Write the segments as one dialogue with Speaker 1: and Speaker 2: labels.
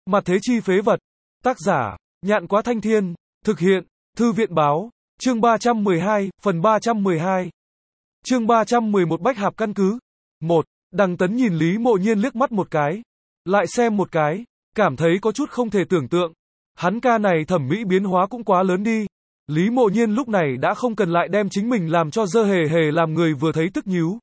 Speaker 1: Mặt thế chi phế vật. Tác giả, Nhạn Quá Thanh Thiên. Thực hiện, Thư viện báo. Chương 312, phần 312. Chương 311 Bách Hạp căn cứ. 1. Đằng Tấn nhìn Lý Mộ Nhiên liếc mắt một cái. Lại xem một cái. Cảm thấy có chút không thể tưởng tượng. Hắn ca này thẩm mỹ biến hóa cũng quá lớn đi. Lý Mộ Nhiên lúc này đã không cần lại đem chính mình làm cho dơ hề hề làm người vừa thấy tức nhíu.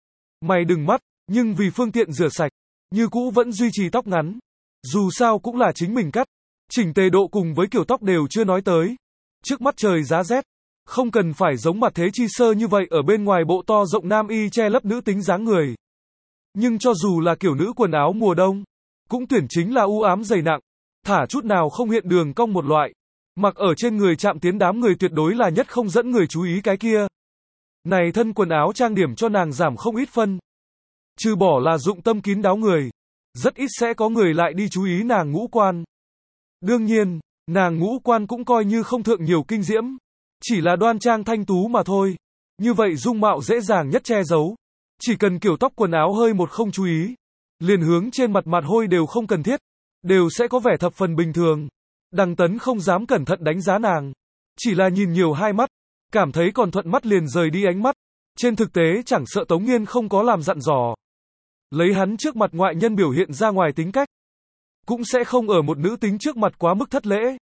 Speaker 1: Mày đừng mắt, nhưng vì phương tiện rửa sạch, như cũ vẫn duy trì tóc ngắn. Dù sao cũng là chính mình cắt. Chỉnh tề độ cùng với kiểu tóc đều chưa nói tới. Trước mắt trời giá rét. Không cần phải giống mặt thế chi sơ như vậy ở bên ngoài bộ to rộng nam y che lấp nữ tính dáng người. Nhưng cho dù là kiểu nữ quần áo mùa đông, cũng tuyển chính là u ám dày nặng, thả chút nào không hiện đường cong một loại. Mặc ở trên người chạm tiến đám người tuyệt đối là nhất không dẫn người chú ý cái kia. Này thân quần áo trang điểm cho nàng giảm không ít phân. Trừ bỏ là dụng tâm kín đáo người, rất ít sẽ có người lại đi chú ý nàng ngũ quan. Đương nhiên, nàng ngũ quan cũng coi như không thượng nhiều kinh diễm, chỉ là đoan trang thanh tú mà thôi. Như vậy dung mạo dễ dàng nhất che giấu. Chỉ cần kiểu tóc quần áo hơi một không chú ý, liền hướng trên mặt mặt hôi đều không cần thiết, đều sẽ có vẻ thập phần bình thường. Đằng Tấn không dám cẩn thận đánh giá nàng, chỉ là nhìn nhiều hai mắt, cảm thấy còn thuận mắt liền rời đi ánh mắt. Trên thực tế chẳng sợ Tống Nghiên không có làm dặn dò, lấy hắn trước mặt ngoại nhân biểu hiện ra ngoài tính cách, cũng sẽ không ở một nữ tính trước mặt quá mức thất lễ.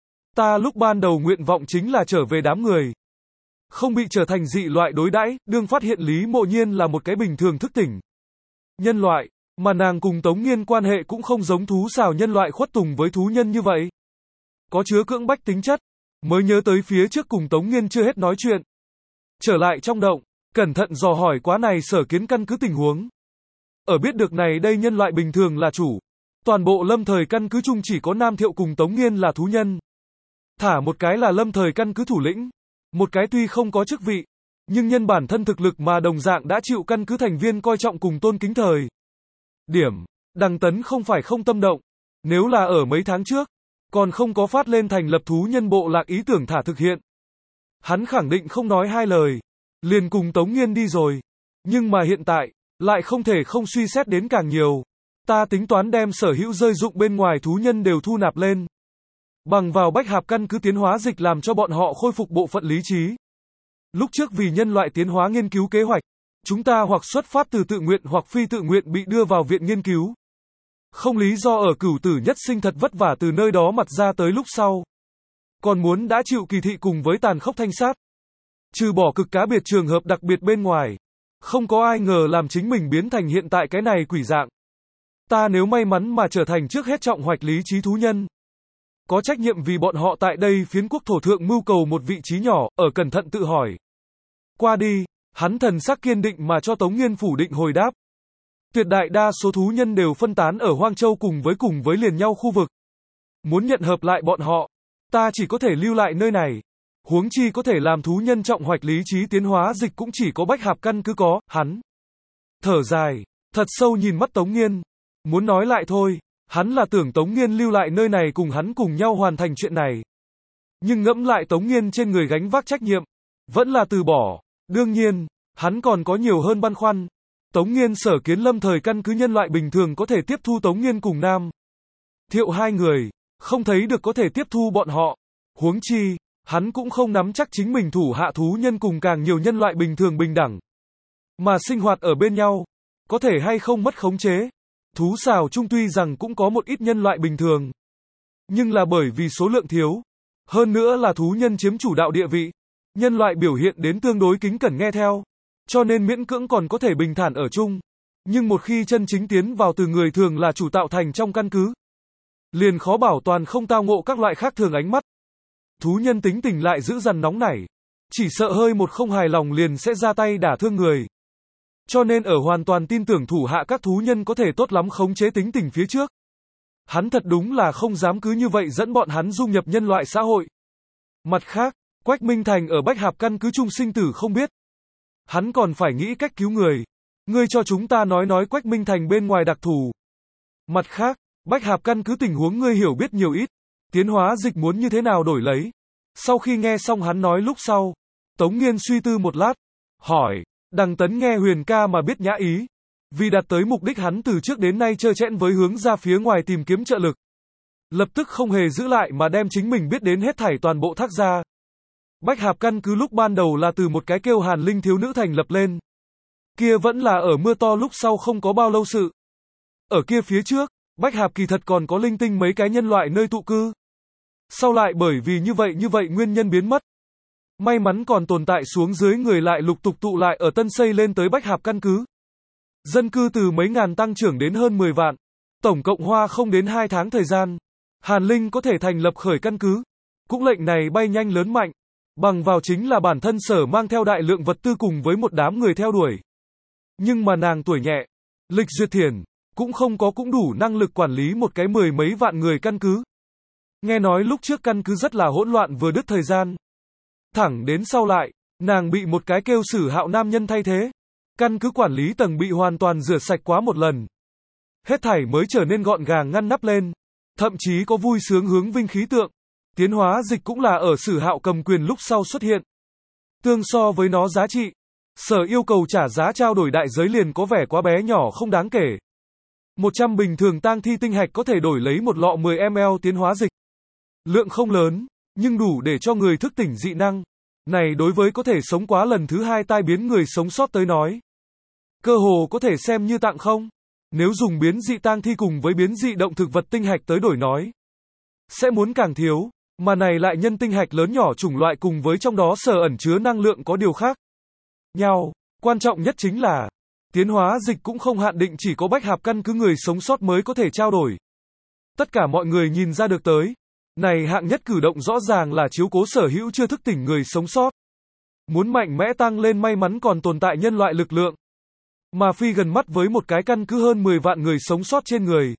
Speaker 1: Ta lúc ban đầu nguyện vọng chính là trở về đám người, không bị trở thành dị loại đối đãi, đương phát hiện Lý Mộ Nhiên là một cái bình thường thức tỉnh nhân loại, mà nàng cùng Tống Nghiên quan hệ cũng không giống thú xào nhân loại khuất tùng với thú nhân như vậy, có chứa cưỡng bách tính chất, mới nhớ tới phía trước cùng Tống Nghiên chưa hết nói chuyện. Trở lại trong động, cẩn thận dò hỏi quá này Sở Kiến căn cứ tình huống. Ở biết được này đây nhân loại bình thường là chủ, toàn bộ lâm thời căn cứ chung chỉ có Nam Thiệu cùng Tống Nghiên là thú nhân. Thả một cái là lâm thời căn cứ thủ lĩnh, một cái tuy không có chức vị, nhưng nhân bản thân thực lực mà đồng dạng đã chịu căn cứ thành viên coi trọng cùng tôn kính thời. Điểm, Đằng Tấn không phải không tâm động, nếu là ở mấy tháng trước, còn không có phát lên thành lập thú nhân bộ lạc ý tưởng thả thực hiện. Hắn khẳng định không nói hai lời, liền cùng Tống Nghiên đi rồi. Nhưng mà hiện tại, lại không thể không suy xét đến càng nhiều. Ta tính toán đem sở hữu rơi dụng bên ngoài thú nhân đều thu nạp lên. Bằng vào Bách Hạp căn cứ tiến hóa dịch làm cho bọn họ khôi phục bộ phận lý trí. Lúc trước vì nhân loại tiến hóa nghiên cứu kế hoạch, chúng ta hoặc xuất phát từ tự nguyện hoặc phi tự nguyện bị đưa vào viện nghiên cứu. Không lý do ở cửu tử nhất sinh thật vất vả từ nơi đó mặt ra tới lúc sau. Còn muốn đã chịu kỳ thị cùng với tàn khốc thanh sát. Trừ bỏ cực cá biệt trường hợp đặc biệt bên ngoài, không có ai ngờ làm chính mình biến thành hiện tại cái này quỷ dạng. Ta nếu may mắn mà trở thành trước hết trọng hoạch lý trí thú nhân, có trách nhiệm vì bọn họ tại đây phiến quốc thổ thượng mưu cầu một vị trí nhỏ, ở cẩn thận tự hỏi. Qua đi, hắn thần sắc kiên định mà cho Tống Nghiên phủ định hồi đáp. Tuyệt đại đa số thú nhân đều phân tán ở Hoang Châu cùng với liền nhau khu vực. Muốn nhận hợp lại bọn họ, ta chỉ có thể lưu lại nơi này. Huống chi có thể làm thú nhân trọng hoạch lý trí tiến hóa dịch cũng chỉ có Bách Hạp căn cứ có, hắn. Thở dài, thật sâu nhìn mắt Tống Nghiên. Muốn nói lại thôi, hắn là tưởng Tống Nghiên lưu lại nơi này cùng hắn cùng nhau hoàn thành chuyện này. Nhưng ngẫm lại Tống Nghiên trên người gánh vác trách nhiệm, vẫn là từ bỏ. Đương nhiên, hắn còn có nhiều hơn băn khoăn. Tống Nghiên Sở Kiến lâm thời căn cứ nhân loại bình thường có thể tiếp thu Tống Nghiên cùng Nam Thiệu hai người, không thấy được có thể tiếp thu bọn họ. Huống chi, hắn cũng không nắm chắc chính mình thủ hạ thú nhân cùng càng nhiều nhân loại bình thường bình đẳng. Mà sinh hoạt ở bên nhau, có thể hay không mất khống chế. Thú xào chung tuy rằng cũng có một ít nhân loại bình thường, nhưng là bởi vì số lượng thiếu, hơn nữa là thú nhân chiếm chủ đạo địa vị, nhân loại biểu hiện đến tương đối kính cẩn nghe theo, cho nên miễn cưỡng còn có thể bình thản ở chung. Nhưng một khi chân chính tiến vào từ người thường là chủ tạo thành trong căn cứ, liền khó bảo toàn không tao ngộ các loại khác thường ánh mắt. Thú nhân tính tình lại dữ dằn nóng nảy, chỉ sợ hơi một không hài lòng liền sẽ ra tay đả thương người. Cho nên ở hoàn toàn tin tưởng thủ hạ các thú nhân có thể tốt lắm khống chế tính tình phía trước. Hắn thật đúng là không dám cứ như vậy dẫn bọn hắn dung nhập nhân loại xã hội. Mặt khác, Quách Minh Thành ở Bách Hạp căn cứ chung sinh tử không biết. Hắn còn phải nghĩ cách cứu người. Ngươi cho chúng ta nói Quách Minh Thành bên ngoài đặc thù. Mặt khác, Bách Hạp căn cứ tình huống ngươi hiểu biết nhiều ít. Tiến hóa dịch muốn như thế nào đổi lấy. Sau khi nghe xong hắn nói lúc sau, Tống Nghiên suy tư một lát, hỏi. Đằng Tấn nghe Huyền ca mà biết nhã ý. Vì đạt tới mục đích hắn từ trước đến nay trơ trẽn với hướng ra phía ngoài tìm kiếm trợ lực. lập tức không hề giữ lại mà đem chính mình biết đến hết thảy toàn bộ thác ra. Bách Hạp căn cứ lúc ban đầu là từ một cái kêu Hàn Linh thiếu nữ thành lập lên. Kia vẫn là ở mưa to lúc sau không có bao lâu sự. Ở kia phía trước, Bách Hạp kỳ thật còn có linh tinh mấy cái nhân loại nơi tụ cư. Sau lại bởi vì như vậy nguyên nhân biến mất. May mắn còn tồn tại xuống dưới người lại lục tục tụ lại ở tân xây lên tới Bách Hạp căn cứ. Dân cư từ mấy ngàn tăng trưởng đến hơn 10 vạn. Tổng cộng hoa không đến 2 tháng thời gian. Hàn Linh có thể thành lập khởi căn cứ. Cũng lệnh này bay nhanh lớn mạnh. Bằng vào chính là bản thân sở mang theo đại lượng vật tư cùng với một đám người theo đuổi. Nhưng mà nàng tuổi nhẹ, lịch duyệt thiền, cũng không có cũng đủ năng lực quản lý một cái 10 mấy vạn người căn cứ. Nghe nói lúc trước căn cứ rất là hỗn loạn vừa đứt thời gian. Thẳng đến sau lại, nàng bị một cái kêu Sử Hạo nam nhân thay thế. Căn cứ quản lý tầng bị hoàn toàn rửa sạch quá một lần. Hết thảy mới trở nên gọn gàng ngăn nắp lên. Thậm chí có vui sướng hướng vinh khí tượng. Tiến hóa dịch cũng là ở Sử Hạo cầm quyền lúc sau xuất hiện. Tương so với nó giá trị, sở yêu cầu trả giá trao đổi đại giới liền có vẻ quá bé nhỏ không đáng kể. 100 bình thường tang thi tinh hạch có thể đổi lấy một lọ 10ml tiến hóa dịch. Lượng không lớn, nhưng đủ để cho người thức tỉnh dị năng. Này đối với có thể sống quá lần thứ 2 tai biến người sống sót tới nói. Cơ hồ có thể xem như tặng không. Nếu dùng biến dị tang thi cùng với biến dị động thực vật tinh hạch tới đổi nói. Sẽ muốn càng thiếu, mà này lại nhân tinh hạch lớn nhỏ chủng loại cùng với trong đó sở ẩn chứa năng lượng có điều khác nhau. Quan trọng nhất chính là, tiến hóa dịch cũng không hạn định chỉ có Bách Hạp căn cứ người sống sót mới có thể trao đổi. Tất cả mọi người nhìn ra được tới. Này hạng nhất cử động rõ ràng là chiếu cố sở hữu chưa thức tỉnh người sống sót. Muốn mạnh mẽ tăng lên may mắn còn tồn tại nhân loại lực lượng. Mà phi gần mắt với một cái căn cứ hơn 10 vạn người sống sót trên người.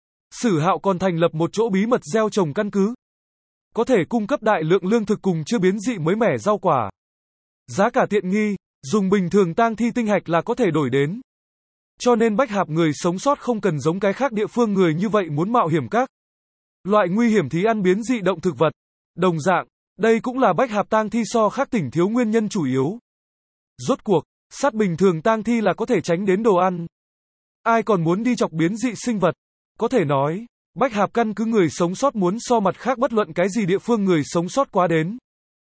Speaker 1: Sử Hạo còn thành lập một chỗ bí mật gieo trồng căn cứ. Có thể cung cấp đại lượng lương thực cùng chưa biến dị mới mẻ rau quả. Giá cả tiện nghi, dùng bình thường tang thi tinh hạch là có thể đổi đến. Cho nên Bách Hạp người sống sót không cần giống cái khác địa phương người như vậy muốn mạo hiểm các loại nguy hiểm thí ăn biến dị động thực vật. Đồng dạng, đây cũng là Bách Hạp tang thi so khác tỉnh thiếu nguyên nhân chủ yếu. Rốt cuộc, sát bình thường tang thi là có thể tránh đến đồ ăn. Ai còn muốn đi chọc biến dị sinh vật? Có thể nói, Bách Hạp căn cứ người sống sót muốn so mặt khác bất luận cái gì địa phương người sống sót quá đến.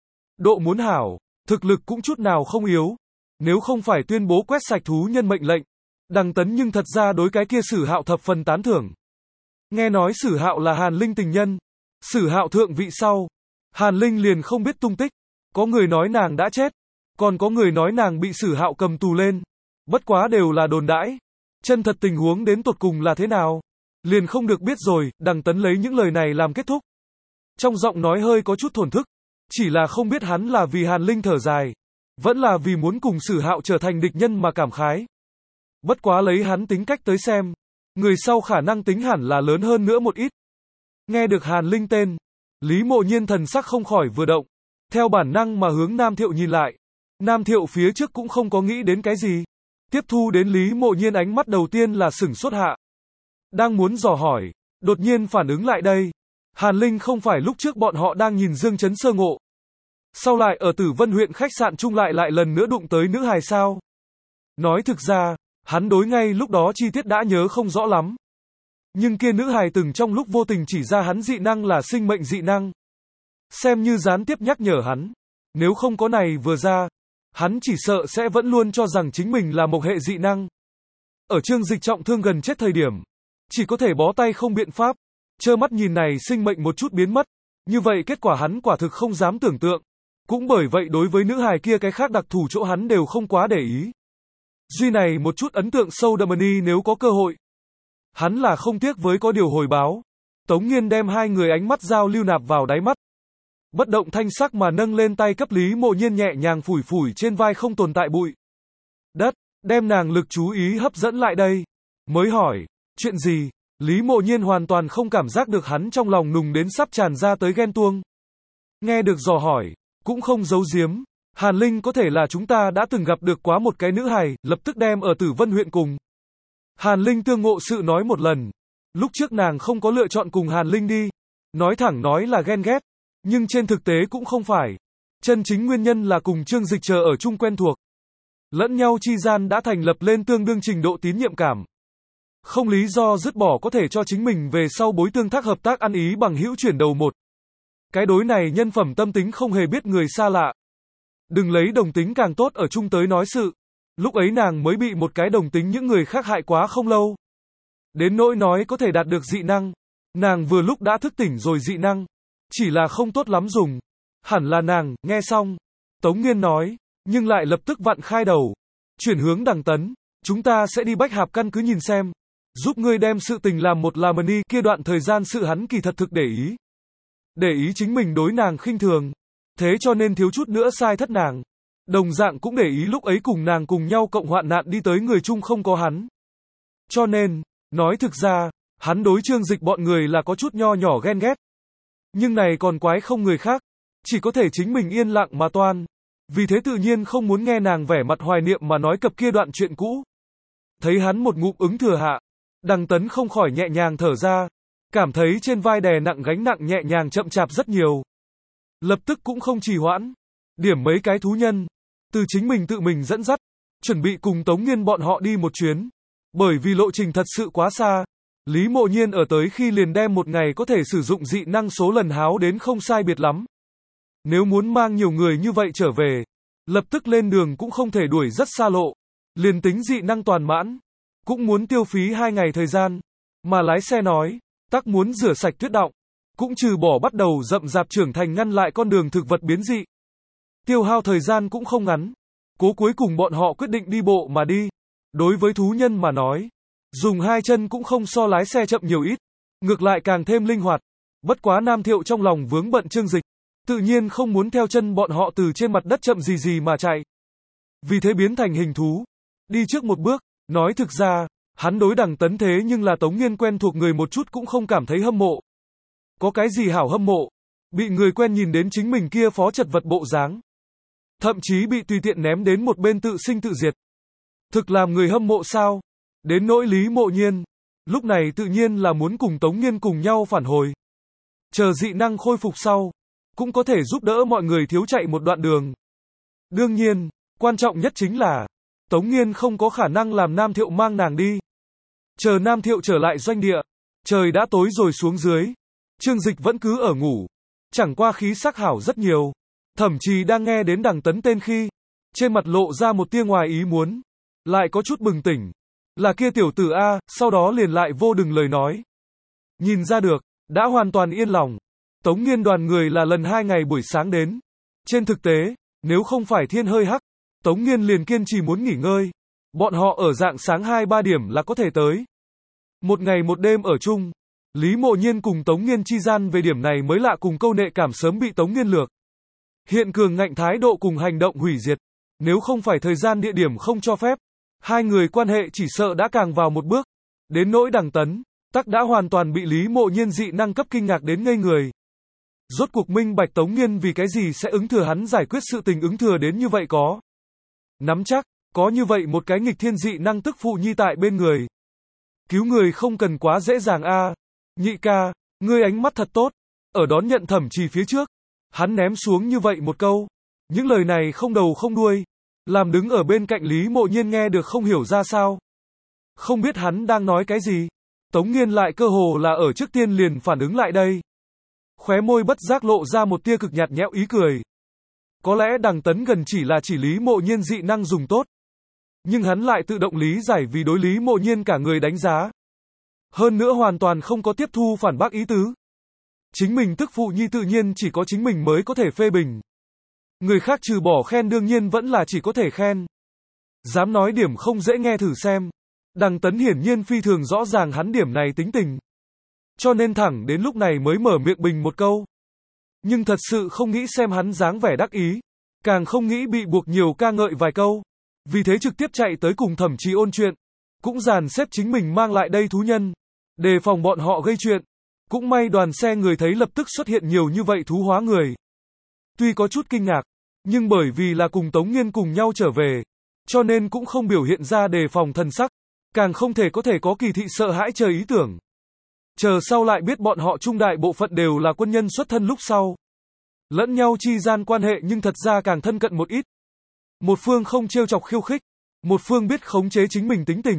Speaker 1: Độ muốn hảo, thực lực cũng chút nào không yếu. Nếu không phải tuyên bố quét sạch thú nhân mệnh lệnh, Đằng Tấn nhưng thật ra đối cái kia Sử Hạo thập phần tán thưởng. Nghe nói Sử Hạo là Hàn Linh tình nhân. Sử Hạo thượng vị sau, Hàn Linh liền không biết tung tích. Có người nói nàng đã chết, còn có người nói nàng bị Sử Hạo cầm tù lên. Bất quá đều là đồn đãi. Chân thật tình huống đến tột cùng là thế nào? Liền không được biết rồi. Đằng Tấn lấy những lời này làm kết thúc. Trong giọng nói hơi có chút thổn thức. Chỉ là không biết hắn là vì Hàn Linh thở dài, vẫn là vì muốn cùng Sử Hạo trở thành địch nhân mà cảm khái. Bất quá lấy hắn tính cách tới xem, người sau khả năng tính hẳn là lớn hơn nữa một ít. Nghe được Hàn Linh tên, Lý Mộ Nhiên thần sắc không khỏi vừa động. Theo bản năng mà hướng Nam Thiệu nhìn lại. Nam Thiệu phía trước cũng không có nghĩ đến cái gì. Tiếp thu đến Lý Mộ Nhiên ánh mắt đầu tiên là sửng sốt hạ. Đang muốn dò hỏi, đột nhiên phản ứng lại đây. Hàn Linh không phải lúc trước bọn họ đang nhìn Dương Chấn sơ ngộ. Sau lại ở Tử Vân huyện khách sạn chung lại lần nữa đụng tới nữ hài sao? Nói thực ra, hắn đối ngay lúc đó chi tiết đã nhớ không rõ lắm. Nhưng kia nữ hài từng trong lúc vô tình chỉ ra hắn dị năng là sinh mệnh dị năng. Xem như gián tiếp nhắc nhở hắn. Nếu không có này vừa ra, hắn chỉ sợ sẽ vẫn luôn cho rằng chính mình là một hệ dị năng. Ở Trương Dịch trọng thương gần chết thời điểm, chỉ có thể bó tay không biện pháp, trơ mắt nhìn này sinh mệnh một chút biến mất. Như vậy kết quả hắn quả thực không dám tưởng tượng. Cũng bởi vậy đối với nữ hài kia cái khác đặc thù chỗ hắn đều không quá để ý. Duy này một chút ấn tượng sâu đậm đi nếu có cơ hội. Hắn là không tiếc với có điều hồi báo. Tống Nghiên đem hai người ánh mắt giao lưu nạp vào đáy mắt. Bất động thanh sắc mà nâng lên tay cấp Lý Mộ Nhiên nhẹ nhàng phủi phủi trên vai không tồn tại bụi đất, đem nàng lực chú ý hấp dẫn lại đây. Mới hỏi, chuyện gì? Lý Mộ Nhiên hoàn toàn không cảm giác được hắn trong lòng nùng đến sắp tràn ra tới ghen tuông. Nghe được dò hỏi, cũng không giấu giếm. Hàn Linh có thể là chúng ta đã từng gặp được quá một cái nữ hài, lập tức đem ở Tử Vân huyện cùng Hàn Linh tương ngộ sự nói một lần. Lúc trước nàng không có lựa chọn cùng Hàn Linh đi. Nói thẳng nói là ghen ghét. Nhưng trên thực tế cũng không phải. Chân chính nguyên nhân là cùng Trương Dịch chờ ở chung quen thuộc. Lẫn nhau chi gian đã thành lập lên tương đương trình độ tín nhiệm cảm. Không lý do dứt bỏ có thể cho chính mình về sau bối tương tác hợp tác ăn ý bằng hữu chuyển đầu một. Cái đối này nhân phẩm tâm tính không hề biết người xa lạ. Đừng lấy đồng tính càng tốt ở chung tới nói sự. Lúc ấy nàng mới bị một cái đồng tính những người khác hại quá không lâu. Đến nỗi nói có thể đạt được dị năng. Nàng vừa lúc đã thức tỉnh rồi dị năng. Chỉ là không tốt lắm dùng. Hẳn là nàng, nghe xong. Tống Nghiên nói, nhưng lại lập tức vặn khai đầu. Chuyển hướng Đằng Tấn, chúng ta sẽ đi Bách Hạp căn cứ nhìn xem. Giúp ngươi đem sự tình làm một làm đi, kia đoạn thời gian sự hắn kỳ thật thực để ý. Để ý chính mình đối nàng khinh thường. Thế cho nên thiếu chút nữa sai thất nàng. Đồng dạng cũng để ý lúc ấy cùng nàng cùng nhau cộng hoạn nạn đi tới người chung không có hắn. Cho nên, nói thực ra, hắn đối Trương Dịch bọn người là có chút nho nhỏ ghen ghét. Nhưng này còn quái không người khác. Chỉ có thể chính mình yên lặng mà toan. Vì thế tự nhiên không muốn nghe nàng vẻ mặt hoài niệm mà nói cập kia đoạn chuyện cũ. Thấy hắn một ngụm ứng thừa hạ. Đằng Tấn không khỏi nhẹ nhàng thở ra. Cảm thấy trên vai đè nặng gánh nặng nhẹ nhàng chậm chạp rất nhiều. Lập tức cũng không trì hoãn. Điểm mấy cái thú nhân. Từ chính mình tự mình dẫn dắt. Chuẩn bị cùng Tống Nghiên bọn họ đi một chuyến. Bởi vì lộ trình thật sự quá xa. Lý Mộ Nhiên ở tới khi liền đem một ngày có thể sử dụng dị năng số lần háo đến không sai biệt lắm. Nếu muốn mang nhiều người như vậy trở về. Lập tức lên đường cũng không thể đuổi rất xa lộ. Liền tính dị năng toàn mãn. Cũng muốn tiêu phí 2 ngày thời gian. Mà lái xe nói. Tắc muốn rửa sạch tuyết động. Cũng trừ bỏ bắt đầu rậm rạp trưởng thành ngăn lại con đường thực vật biến dị. Tiêu hao thời gian cũng không ngắn. Cố cuối cùng bọn họ quyết định đi bộ mà đi. Đối với thú nhân mà nói. Dùng 2 chân cũng không so lái xe chậm nhiều ít. Ngược lại càng thêm linh hoạt. Bất quá Nam Thiệu trong lòng vướng bận Trương Dịch. Tự nhiên không muốn theo chân bọn họ từ trên mặt đất chậm gì mà chạy. Vì thế biến thành hình thú. Đi trước một bước. Nói thực ra, hắn đối Đằng Tấn thế nhưng là Tống Nghiên quen thuộc người một chút cũng không cảm thấy hâm mộ. Có cái gì hảo hâm mộ? Bị người quen nhìn đến chính mình kia phó chật vật bộ dáng. Thậm chí bị tùy tiện ném đến một bên tự sinh tự diệt. Thực làm người hâm mộ sao? Đến nỗi Lý Mộ Nhiên. Lúc này tự nhiên là muốn cùng Tống Nghiên cùng nhau phản hồi. Chờ dị năng khôi phục sau. Cũng có thể giúp đỡ mọi người thiếu chạy một đoạn đường. Đương nhiên, quan trọng nhất chính là Tống Nghiên không có khả năng làm Nam Thiệu mang nàng đi. Chờ Nam Thiệu trở lại doanh địa. Trời đã tối rồi xuống dưới. Trương Dịch vẫn cứ ở ngủ. Chẳng qua khí sắc hảo rất nhiều. Thậm chí đang nghe đến Đằng Tấn tên khi. Trên mặt lộ ra một tia ngoài ý muốn. Lại có chút bừng tỉnh. Là kia tiểu tử A, sau đó liền lại vô đừng lời nói. Nhìn ra được, đã hoàn toàn yên lòng. Tống Nghiên đoàn người là lần 2 ngày buổi sáng đến. Trên thực tế, nếu không phải thiên hơi hắc, Tống Nghiên liền kiên trì muốn nghỉ ngơi. Bọn họ ở dạng sáng 2-3 điểm là có thể tới. Một ngày một đêm ở chung. Lý Mộ Nhiên cùng Tống Nghiên chi gian về điểm này mới lạ cùng câu nệ cảm sớm bị Tống Nghiên lược. Hiện cường ngạnh thái độ cùng hành động hủy diệt. Nếu không phải thời gian địa điểm không cho phép. Hai người quan hệ chỉ sợ đã càng vào một bước. Đến nỗi Đằng Tấn, tắc đã hoàn toàn bị Lý Mộ Nhiên dị năng cấp kinh ngạc đến ngây người. Rốt cuộc minh bạch Tống Nghiên vì cái gì sẽ ứng thừa hắn giải quyết sự tình ứng thừa đến như vậy có. Nắm chắc, có như vậy một cái nghịch thiên dị năng tức phụ nhi tại bên người. Cứu người không cần quá dễ dàng a. Nhị ca, ngươi ánh mắt thật tốt. Ở đón nhận Thẩm Trì phía trước. Hắn ném xuống như vậy một câu. Những lời này không đầu không đuôi. Làm đứng ở bên cạnh Lý Mộ Nhiên nghe được không hiểu ra sao. Không biết hắn đang nói cái gì. Tống Nghiên lại cơ hồ là ở trước tiên liền phản ứng lại đây. Khóe môi bất giác lộ ra một tia cực nhạt nhẽo ý cười. Có lẽ Đằng Tấn gần chỉ là chỉ Lý Mộ Nhiên dị năng dùng tốt. Nhưng hắn lại tự động lý giải vì đối Lý Mộ Nhiên cả người đánh giá. Hơn nữa hoàn toàn không có tiếp thu phản bác ý tứ. Chính mình tức phụ nhi tự nhiên chỉ có chính mình mới có thể phê bình. Người khác trừ bỏ khen đương nhiên vẫn là chỉ có thể khen. Dám nói điểm không dễ nghe thử xem. Đằng Tấn hiển nhiên phi thường rõ ràng hắn điểm này tính tình. Cho nên thẳng đến lúc này mới mở miệng bình một câu. Nhưng thật sự không nghĩ xem hắn dáng vẻ đắc ý. Càng không nghĩ bị buộc nhiều ca ngợi vài câu. Vì thế trực tiếp chạy tới cùng Thẩm Trì ôn chuyện. Cũng dàn xếp chính mình mang lại đây thú nhân. Đề phòng bọn họ gây chuyện. Cũng may đoàn xe người thấy lập tức xuất hiện nhiều như vậy thú hóa người. Tuy có chút kinh ngạc. Nhưng bởi vì là cùng Tống Nghiên cùng nhau trở về. Cho nên cũng không biểu hiện ra đề phòng thần sắc. Càng không thể có kỳ thị sợ hãi chờ ý tưởng. Chờ sau lại biết bọn họ trung đại bộ phận đều là quân nhân xuất thân lúc sau. Lẫn nhau chi gian quan hệ nhưng thật ra càng thân cận một ít. Một phương không trêu chọc khiêu khích. Một phương biết khống chế chính mình tính tình.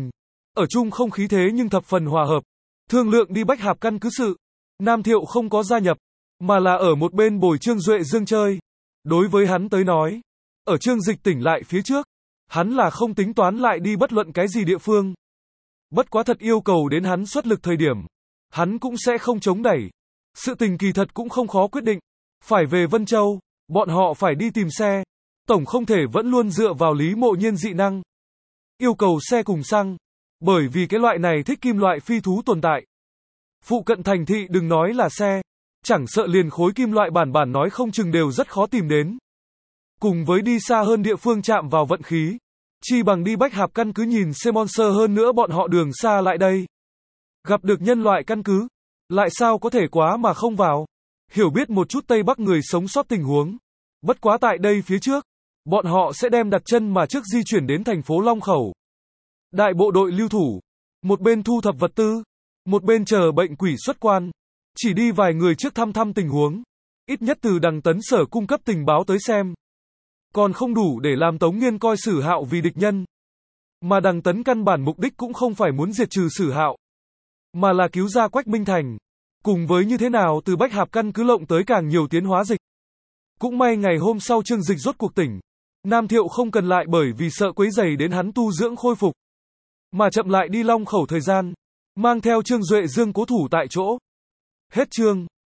Speaker 1: ở chung không khí thế nhưng thập phần hòa hợp. Thương lượng đi Bách Hạp căn cứ sự. Nam Thiệu không có gia nhập, mà là ở một bên bồi Trương Duệ Dương chơi. Đối với hắn tới nói, ở Trương Dịch tỉnh lại phía trước, hắn là không tính toán lại đi bất luận cái gì địa phương. Bất quá thật yêu cầu đến hắn xuất lực thời điểm, hắn cũng sẽ không chống đẩy. Sự tình kỳ thật cũng không khó quyết định. Phải về Vân Châu, bọn họ phải đi tìm xe. Tổng không thể vẫn luôn dựa vào Lý Mộ Nhiên dị năng. Yêu cầu xe cùng xăng. Bởi vì cái loại này thích kim loại phi thú tồn tại. Phụ cận thành thị đừng nói là xe. Chẳng sợ liền khối kim loại bản nói không chừng đều rất khó tìm đến. Cùng với đi xa hơn địa phương chạm vào vận khí. Chi bằng đi Bách Hạp căn cứ nhìn xem monster hơn nữa bọn họ đường xa lại đây. Gặp được nhân loại căn cứ. Lại sao có thể quá mà không vào. Hiểu biết một chút Tây Bắc người sống sót tình huống. Bất quá tại đây phía trước. Bọn họ sẽ đem đặt chân mà trước di chuyển đến thành phố Long Khẩu. Đại bộ đội lưu thủ. Một bên thu thập vật tư. Một bên chờ bệnh quỷ xuất quan. Chỉ đi vài người trước thăm tình huống. Ít nhất từ Đằng Tấn sở cung cấp tình báo tới xem. Còn không đủ để làm Tống Nghiên coi Sử Hạo vì địch nhân. Mà Đằng Tấn căn bản mục đích cũng không phải muốn diệt trừ Sử Hạo. Mà là cứu ra Quách Minh Thành. Cùng với như thế nào từ Bách Hạp căn cứ lộng tới càng nhiều tiến hóa dịch. Cũng may ngày hôm sau Trương Dịch rốt cuộc tỉnh. Nam Thiệu không cần lại bởi vì sợ quấy rầy đến hắn tu dưỡng khôi phục. Mà chậm lại đi Long Khẩu thời gian. Mang theo Trương Duệ Dương cố thủ tại chỗ. Hết chương.